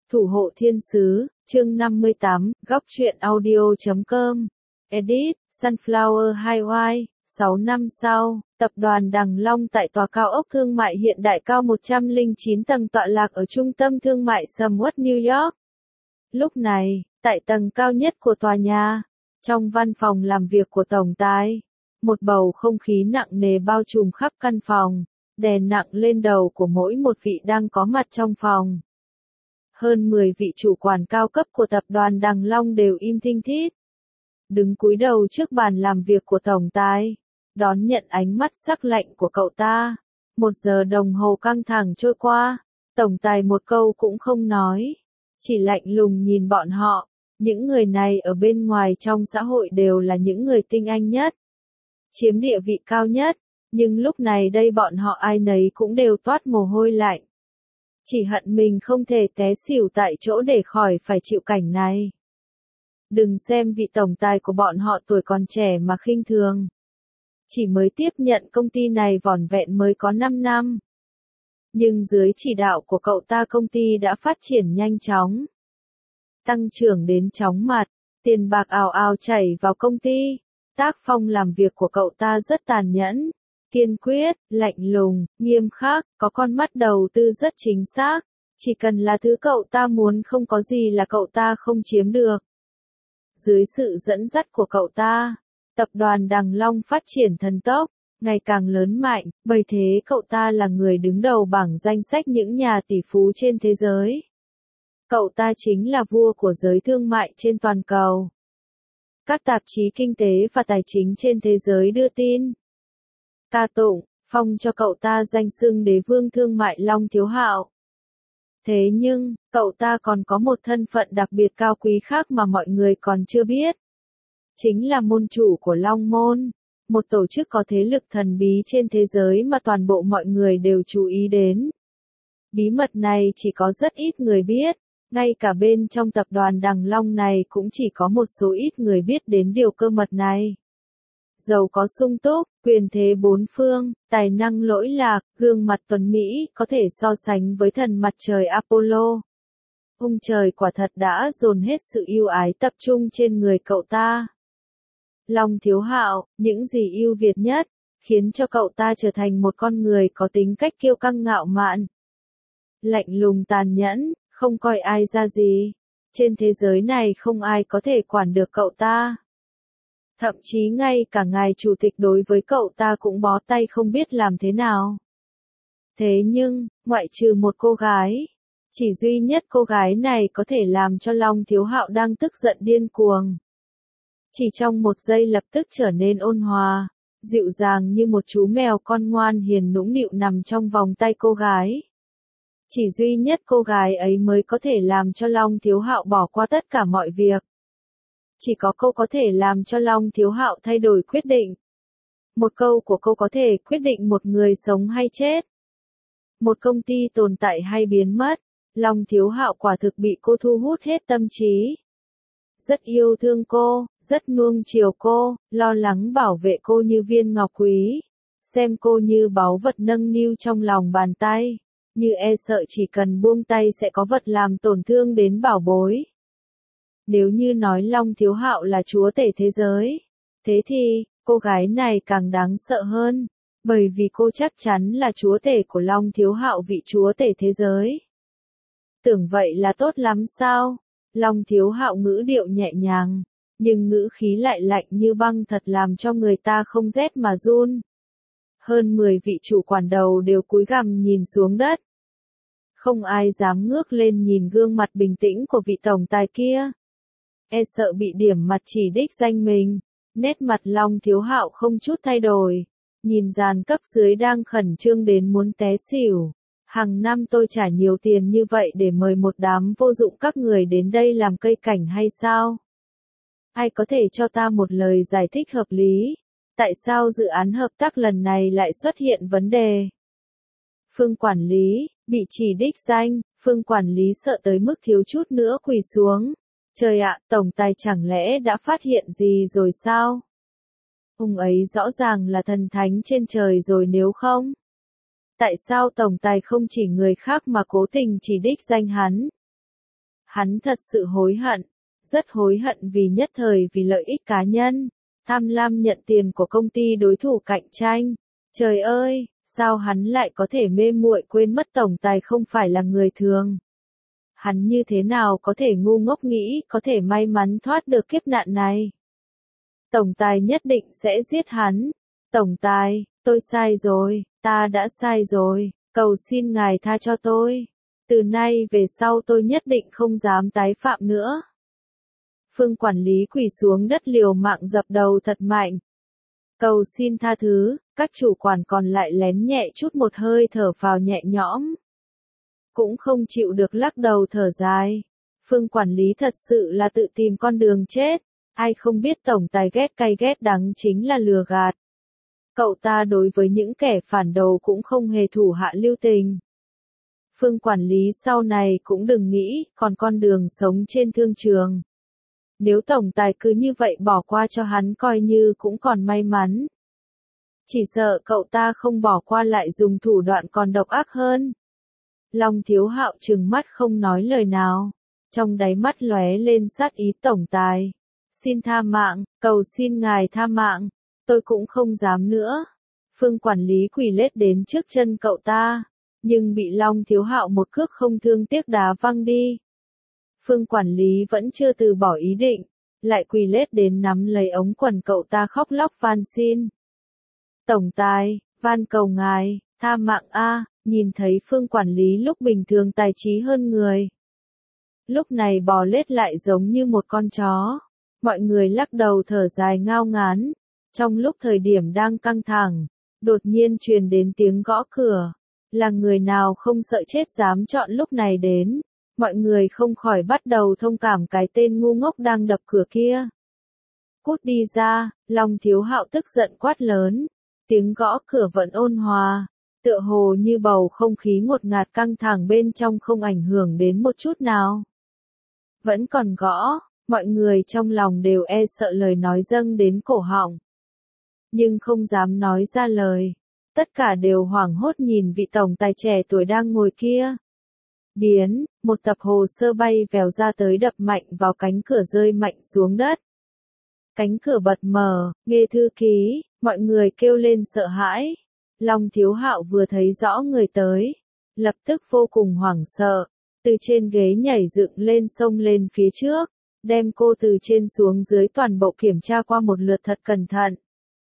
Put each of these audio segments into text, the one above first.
Thủ hộ thiên sứ, chương 58, góc truyện audio.com. Edit, Sunflower Highway, 6 năm sau, tập đoàn Đằng Long tại tòa cao ốc thương mại hiện đại cao 109 tầng tọa lạc ở trung tâm thương mại Summerwood, New York. Lúc này, tại tầng cao nhất của tòa nhà, trong văn phòng làm việc của tổng tài, một bầu không khí nặng nề bao trùm khắp căn phòng, đè nặng lên đầu của mỗi một vị đang có mặt trong phòng. Hơn 10 vị chủ quản cao cấp của tập đoàn Đằng Long đều im thinh thít, đứng cúi đầu trước bàn làm việc của tổng tài, đón nhận ánh mắt sắc lạnh của cậu ta. 1 giờ đồng hồ căng thẳng trôi qua, tổng tài một câu cũng không nói, chỉ lạnh lùng nhìn bọn họ. Những người này ở bên ngoài trong xã hội đều là những người tinh anh nhất, chiếm địa vị cao nhất, nhưng lúc này đây bọn họ ai nấy cũng đều toát mồ hôi lạnh. Chỉ hận mình không thể té xỉu tại chỗ để khỏi phải chịu cảnh này. Đừng xem vị tổng tài của bọn họ tuổi còn trẻ mà khinh thường. Chỉ mới tiếp nhận công ty này vỏn vẹn mới có 5 năm. Nhưng dưới chỉ đạo của cậu ta công ty đã phát triển nhanh chóng. Tăng trưởng đến chóng mặt, tiền bạc ào ào chảy vào công ty. Tác phong làm việc của cậu ta rất tàn nhẫn, kiên quyết, lạnh lùng, nghiêm khắc, có con mắt đầu tư rất chính xác. Chỉ cần là thứ cậu ta muốn không có gì là cậu ta không chiếm được. Dưới sự dẫn dắt của cậu ta, tập đoàn Đằng Long phát triển thần tốc, ngày càng lớn mạnh, bởi thế cậu ta là người đứng đầu bảng danh sách những nhà tỷ phú trên thế giới. Cậu ta chính là vua của giới thương mại trên toàn cầu. Các tạp chí kinh tế và tài chính trên thế giới đưa tin, ca tụng, phong cho cậu ta danh xưng đế vương thương mại Long Thiếu Hạo. Thế nhưng, cậu ta còn có một thân phận đặc biệt cao quý khác mà mọi người còn chưa biết. Chính là môn chủ của Long Môn, một tổ chức có thế lực thần bí trên thế giới mà toàn bộ mọi người đều chú ý đến. Bí mật này chỉ có rất ít người biết, ngay cả bên trong tập đoàn Đằng Long này cũng chỉ có một số ít người biết đến điều cơ mật này. Giàu có sung túc, quyền thế bốn phương, tài năng lỗi lạc, gương mặt tuấn mỹ, có thể so sánh với thần mặt trời Apollo. Ông trời quả thật đã dồn hết sự yêu ái tập trung trên người cậu ta. Long Thiếu Hạo, những gì ưu việt nhất, khiến cho cậu ta trở thành một con người có tính cách kiêu căng ngạo mạn, lạnh lùng tàn nhẫn, không coi ai ra gì. Trên thế giới này không ai có thể quản được cậu ta. Thậm chí ngay cả ngài chủ tịch đối với cậu ta cũng bó tay không biết làm thế nào. Thế nhưng, ngoại trừ một cô gái, chỉ duy nhất cô gái này có thể làm cho Long Thiếu Hạo đang tức giận điên cuồng. Chỉ trong 1 giây lập tức trở nên ôn hòa, dịu dàng như một chú mèo con ngoan hiền nũng nịu nằm trong vòng tay cô gái. Chỉ duy nhất cô gái ấy mới có thể làm cho Long Thiếu Hạo bỏ qua tất cả mọi việc. Chỉ có cô có thể làm cho Long Thiếu Hạo thay đổi quyết định. Một câu của cô có thể quyết định một người sống hay chết. Một công ty tồn tại hay biến mất. Long Thiếu Hạo quả thực bị cô thu hút hết tâm trí. Rất yêu thương cô, rất nuông chiều cô, lo lắng bảo vệ cô như viên ngọc quý. Xem cô như báu vật nâng niu trong lòng bàn tay. Như e sợ chỉ cần buông tay sẽ có vật làm tổn thương đến bảo bối. Nếu như nói Long Thiếu Hạo là chúa tể thế giới, thế thì, cô gái này càng đáng sợ hơn, bởi vì cô chắc chắn là chúa tể của Long Thiếu Hạo, vị chúa tể thế giới. Tưởng vậy là tốt lắm sao? Long Thiếu Hạo ngữ điệu nhẹ nhàng, nhưng ngữ khí lại lạnh như băng thật làm cho người ta không rét mà run. Hơn 10 vị chủ quản đầu đều cúi gằm nhìn xuống đất. Không ai dám ngước lên nhìn gương mặt bình tĩnh của vị tổng tài kia. E sợ bị điểm mặt chỉ đích danh mình. Nét mặt Long Thiếu Hạo không chút thay đổi. Nhìn dàn cấp dưới đang khẩn trương đến muốn té xỉu. Hàng năm tôi trả nhiều tiền như vậy để mời một đám vô dụng các người đến đây làm cây cảnh hay sao? Ai có thể cho ta một lời giải thích hợp lý? Tại sao dự án hợp tác lần này lại xuất hiện vấn đề? Phương quản lý, bị chỉ đích danh, Phương quản lý sợ tới mức thiếu chút nữa quỳ xuống. Trời ạ, tổng tài chẳng lẽ đã phát hiện gì rồi sao? Ông ấy rõ ràng là thần thánh trên trời rồi nếu không. Tại sao tổng tài không chỉ người khác mà cố tình chỉ đích danh hắn? Hắn thật sự hối hận, rất hối hận vì nhất thời vì lợi ích cá nhân, tham lam nhận tiền của công ty đối thủ cạnh tranh. Trời ơi, sao hắn lại có thể mê muội quên mất tổng tài không phải là người thường. Hắn như thế nào có thể ngu ngốc nghĩ có thể may mắn thoát được kiếp nạn này. Tổng tài nhất định sẽ giết hắn. Tổng tài, tôi sai rồi, ta đã sai rồi, cầu xin ngài tha cho tôi. Từ nay về sau tôi nhất định không dám tái phạm nữa. Phương quản lý quỳ xuống đất liều mạng dập đầu thật mạnh. Cầu xin tha thứ, các chủ quản còn lại lén nhẹ chút một hơi thở phào nhẹ nhõm. Cũng không chịu được lắc đầu thở dài. Phương quản lý thật sự là tự tìm con đường chết. Ai không biết tổng tài ghét cay ghét đắng chính là lừa gạt. Cậu ta đối với những kẻ phản đồ cũng không hề thủ hạ lưu tình. Phương quản lý sau này cũng đừng nghĩ còn con đường sống trên thương trường. Nếu tổng tài cứ như vậy bỏ qua cho hắn coi như cũng còn may mắn. Chỉ sợ cậu ta không bỏ qua lại dùng thủ đoạn còn độc ác hơn. Long Thiếu Hạo trừng mắt không nói lời nào. Trong đáy mắt lóe lên sát ý tổng tài. Xin tha mạng, cầu xin ngài tha mạng. Tôi cũng không dám nữa. Phương quản lý quỳ lết đến trước chân cậu ta. Nhưng bị Long Thiếu Hạo một cước không thương tiếc đá văng đi. Phương quản lý vẫn chưa từ bỏ ý định. Lại quỳ lết đến nắm lấy ống quần cậu ta khóc lóc van xin. Tổng tài, van cầu ngài, tha mạng a. Nhìn thấy Phương quản lý lúc bình thường tài trí hơn người. Lúc này bò lết lại giống như một con chó. Mọi người lắc đầu thở dài ngao ngán. Trong lúc thời điểm đang căng thẳng, đột nhiên truyền đến tiếng gõ cửa. Là người nào không sợ chết dám chọn lúc này đến. Mọi người không khỏi bắt đầu thông cảm cái tên ngu ngốc đang đập cửa kia. Cút đi ra, Long Thiếu Hạo tức giận quát lớn. Tiếng gõ cửa vẫn ôn hòa. Tựa hồ như bầu không khí ngột ngạt căng thẳng bên trong không ảnh hưởng đến một chút nào. Vẫn còn gõ, mọi người trong lòng đều e sợ lời nói dâng đến cổ họng. Nhưng không dám nói ra lời. Tất cả đều hoảng hốt nhìn vị tổng tài trẻ tuổi đang ngồi kia. Biến, một tập hồ sơ bay vèo ra tới đập mạnh vào cánh cửa rơi mạnh xuống đất. Cánh cửa bật mở, Nghê thư ký, mọi người kêu lên sợ hãi. Long Thiếu Hạo vừa thấy rõ người tới, lập tức vô cùng hoảng sợ, từ trên ghế nhảy dựng lên xông lên phía trước, đem cô từ trên xuống dưới toàn bộ kiểm tra qua một lượt thật cẩn thận.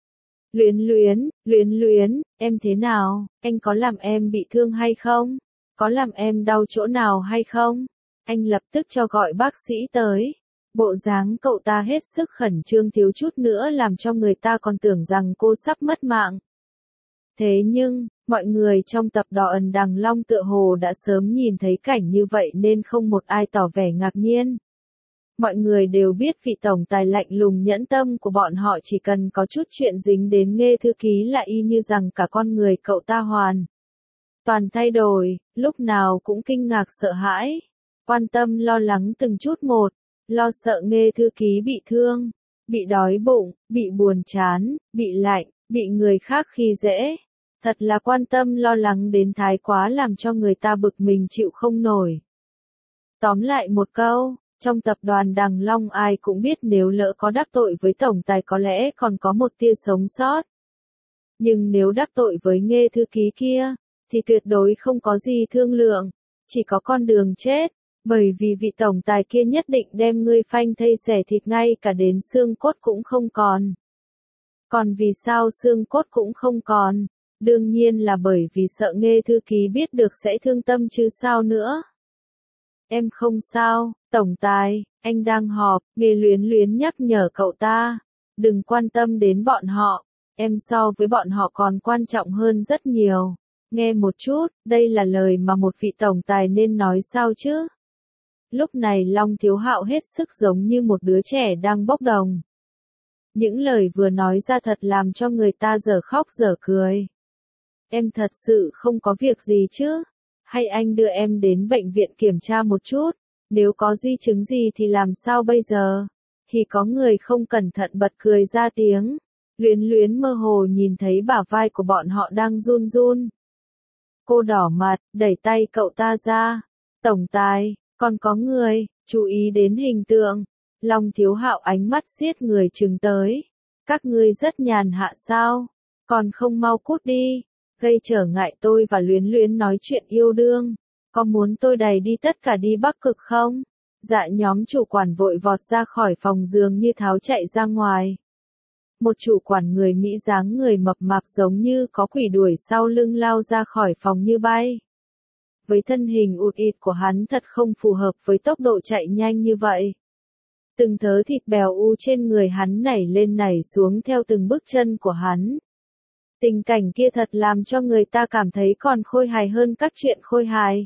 Luyến luyến, em thế nào, anh có làm em bị thương hay không? Có làm em đau chỗ nào hay không? Anh lập tức cho gọi bác sĩ tới. Bộ dáng cậu ta hết sức khẩn trương thiếu chút nữa làm cho người ta còn tưởng rằng cô sắp mất mạng. Thế nhưng, mọi người trong tập đoàn Đằng Long tựa hồ đã sớm nhìn thấy cảnh như vậy nên không một ai tỏ vẻ ngạc nhiên. Mọi người đều biết vị tổng tài lạnh lùng nhẫn tâm của bọn họ chỉ cần có chút chuyện dính đến Nghê thư ký là y như rằng cả con người cậu ta hoàn toàn thay đổi, lúc nào cũng kinh ngạc sợ hãi, quan tâm lo lắng từng chút một, lo sợ Nghê thư ký bị thương, bị đói bụng, bị buồn chán, bị lạnh, bị người khác khi dễ. Thật là quan tâm lo lắng đến thái quá làm cho người ta bực mình chịu không nổi. Tóm lại một câu, trong tập đoàn Đằng Long ai cũng biết nếu lỡ có đắc tội với tổng tài có lẽ còn có một tia sống sót. Nhưng nếu đắc tội với Nghê thư ký kia, thì tuyệt đối không có gì thương lượng, chỉ có con đường chết, bởi vì vị tổng tài kia nhất định đem ngươi phanh thây xẻ thịt ngay cả đến xương cốt cũng không còn. Còn vì sao xương cốt cũng không còn? Đương nhiên là bởi vì sợ Nghê thư ký biết được sẽ thương tâm chứ sao nữa. Em không sao, tổng tài, anh đang họp, Nghê luyến nhắc nhở cậu ta. Đừng quan tâm đến bọn họ, em so với bọn họ còn quan trọng hơn rất nhiều. Nghe một chút, đây là lời mà một vị tổng tài nên nói sao chứ? Lúc này Long Thiếu Hạo hết sức giống như một đứa trẻ đang bốc đồng. Những lời vừa nói ra thật làm cho người ta dở khóc dở cười. Em thật sự không có việc gì chứ? Hay anh đưa em đến bệnh viện kiểm tra một chút? Nếu có di chứng gì thì làm sao bây giờ? Thì có người không cẩn thận bật cười ra tiếng. Luyến mơ hồ nhìn thấy bả vai của bọn họ đang run run. Cô đỏ mặt, đẩy tay cậu ta ra. Tổng tài, còn có người, Chú ý đến hình tượng. Long Thiếu Hạo ánh mắt giết người trừng tới. Các ngươi rất nhàn hạ sao? Còn không mau cút đi. Gây trở ngại tôi và Luyến Luyến nói chuyện yêu đương. Có muốn tôi đày đi tất cả đi Bắc Cực không? Dạ nhóm chủ quản vội vọt ra khỏi phòng giường như tháo chạy ra ngoài. Một chủ quản người Mỹ dáng người mập mạp giống như có quỷ đuổi sau lưng lao ra khỏi phòng như bay. Với thân hình ụt ịt của hắn thật không phù hợp với tốc độ chạy nhanh như vậy. Từng thớ thịt bèo u trên người hắn nảy lên nảy xuống theo từng bước chân của hắn. Tình cảnh kia thật làm cho người ta cảm thấy còn khôi hài hơn các chuyện khôi hài.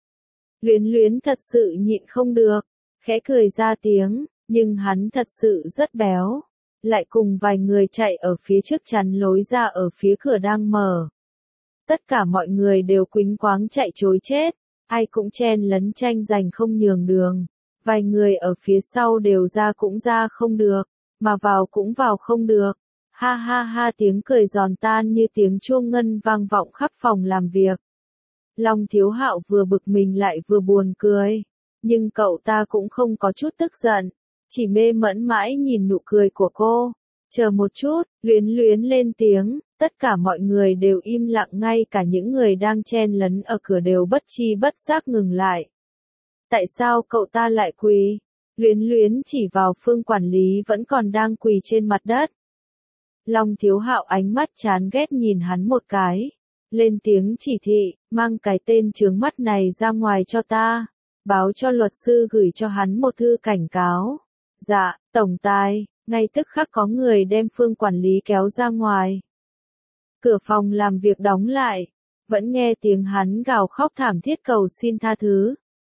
Luyến Luyến thật sự nhịn không được, khẽ cười ra tiếng, nhưng hắn thật sự rất béo. Lại cùng vài người chạy ở phía trước chắn lối ra ở phía cửa đang mở. Tất cả mọi người đều quýnh quáng chạy trối chết, ai cũng chen lấn tranh giành không nhường đường. Vài người ở phía sau đều ra cũng ra không được, mà vào cũng vào không được. Ha ha ha, tiếng cười giòn tan như tiếng chuông ngân vang vọng khắp phòng làm việc. Long Thiếu Hạo vừa bực mình lại vừa buồn cười, nhưng cậu ta cũng không có chút tức giận, chỉ mê mẩn mãi nhìn nụ cười của cô. Chờ một chút, Luyến Luyến lên tiếng, tất cả mọi người đều im lặng, ngay cả những người đang chen lấn ở cửa đều bất chi bất giác ngừng lại. Tại sao cậu ta lại quỳ? Luyến Luyến chỉ vào Phương quản lý vẫn còn đang quỳ trên mặt đất. Long Thiếu Hạo ánh mắt chán ghét nhìn hắn một cái, lên tiếng chỉ thị, mang cái tên chướng mắt này ra ngoài cho ta, báo cho luật sư gửi cho hắn một thư cảnh cáo. Dạ, tổng tài, ngay tức khắc có người đem Phương quản lý kéo ra ngoài. Cửa phòng làm việc đóng lại, vẫn nghe tiếng hắn gào khóc thảm thiết cầu xin tha thứ.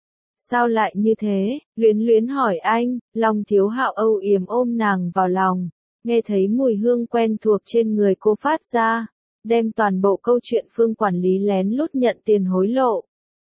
Sao lại như thế? Luyến Luyến hỏi anh. Long Thiếu Hạo âu yếm ôm nàng vào lòng, nghe thấy mùi hương quen thuộc trên người cô phát ra, đem toàn bộ câu chuyện Phương quản lý lén lút nhận tiền hối lộ,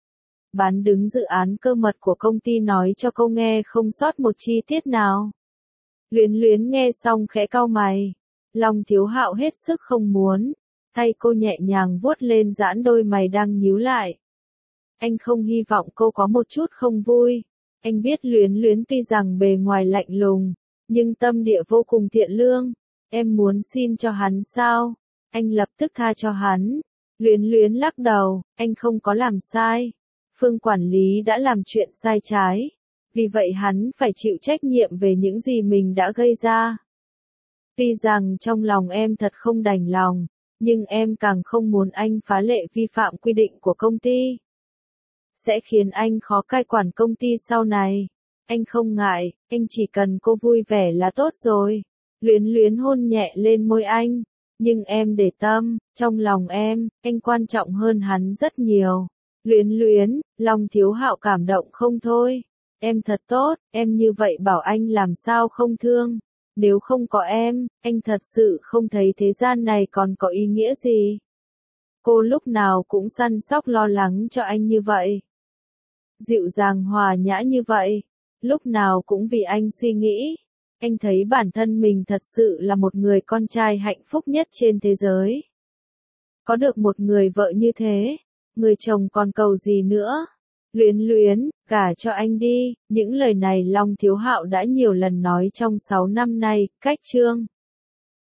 bán đứng dự án cơ mật của công ty nói cho cô nghe không sót một chi tiết nào. Luyến Luyến nghe xong khẽ cau mày. Long Thiếu Hạo hết sức không muốn, tay cô nhẹ nhàng vuốt lên giãn đôi mày đang nhíu lại. Anh không hy vọng cô có một chút không vui. Anh biết Luyến Luyến tuy rằng bề ngoài lạnh lùng, nhưng tâm địa vô cùng thiện lương. Em muốn xin cho hắn sao? Anh lập tức tha cho hắn. Luyến Luyến lắc đầu, anh không có làm sai. Phương quản lý đã làm chuyện sai trái. Vì vậy hắn phải chịu trách nhiệm về những gì mình đã gây ra. Tuy rằng trong lòng em thật không đành lòng, nhưng em càng không muốn anh phá lệ vi phạm quy định của công ty. Sẽ khiến anh khó cai quản công ty sau này. Anh không ngại, anh chỉ cần cô vui vẻ là tốt rồi. Luyến Luyến hôn nhẹ lên môi anh. Nhưng em để tâm, trong lòng em, anh quan trọng hơn hắn rất nhiều. Luyến Luyến, Long Thiếu Hạo cảm động không thôi. Em thật tốt, em như vậy bảo anh làm sao không thương. Nếu không có em, anh thật sự không thấy thế gian này còn có ý nghĩa gì. Cô lúc nào cũng săn sóc lo lắng cho anh như vậy. Dịu dàng hòa nhã như vậy, lúc nào cũng vì anh suy nghĩ. Anh thấy bản thân mình thật sự là một người con trai hạnh phúc nhất trên thế giới. Có được một người vợ như thế, người chồng còn cầu gì nữa. Luyến Luyến, gả cho anh đi. Những lời này Long Thiếu Hạo đã nhiều lần nói trong 6 năm nay. Cách chương